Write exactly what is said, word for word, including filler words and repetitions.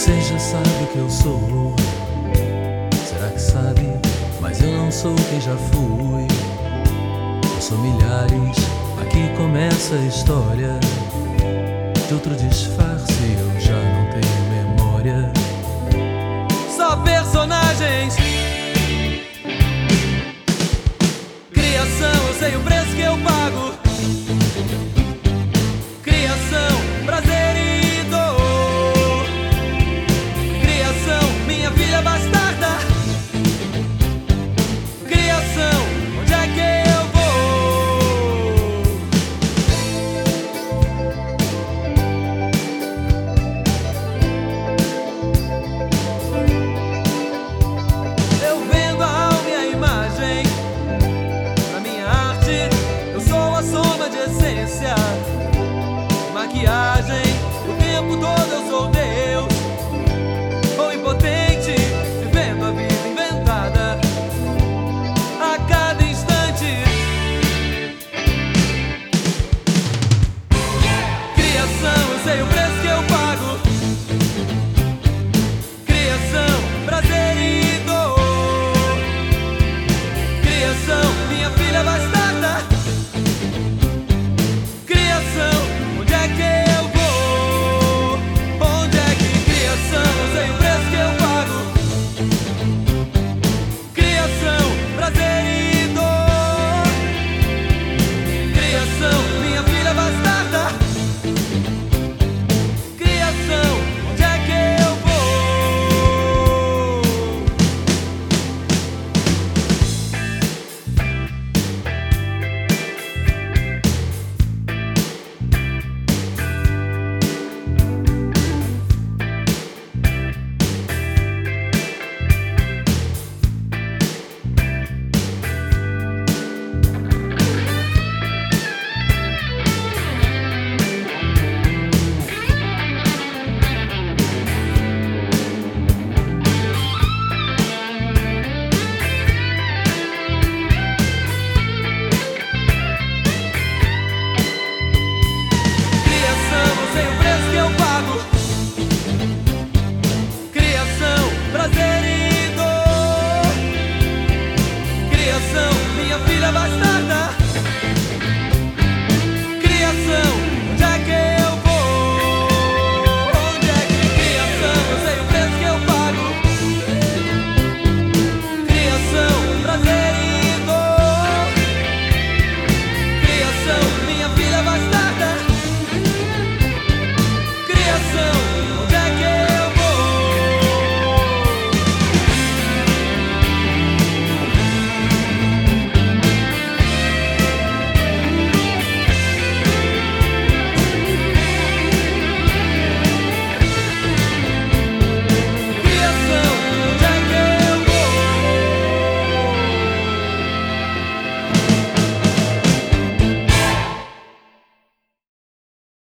Você já sabe o que eu sou. Será que sabe? Mas eu não sou quem já fui. Eu sou milhares. Aqui começa a história de outro disfarce. Eu já não tenho memória. Só personagens. Criação, eu sei o preço que eu pago.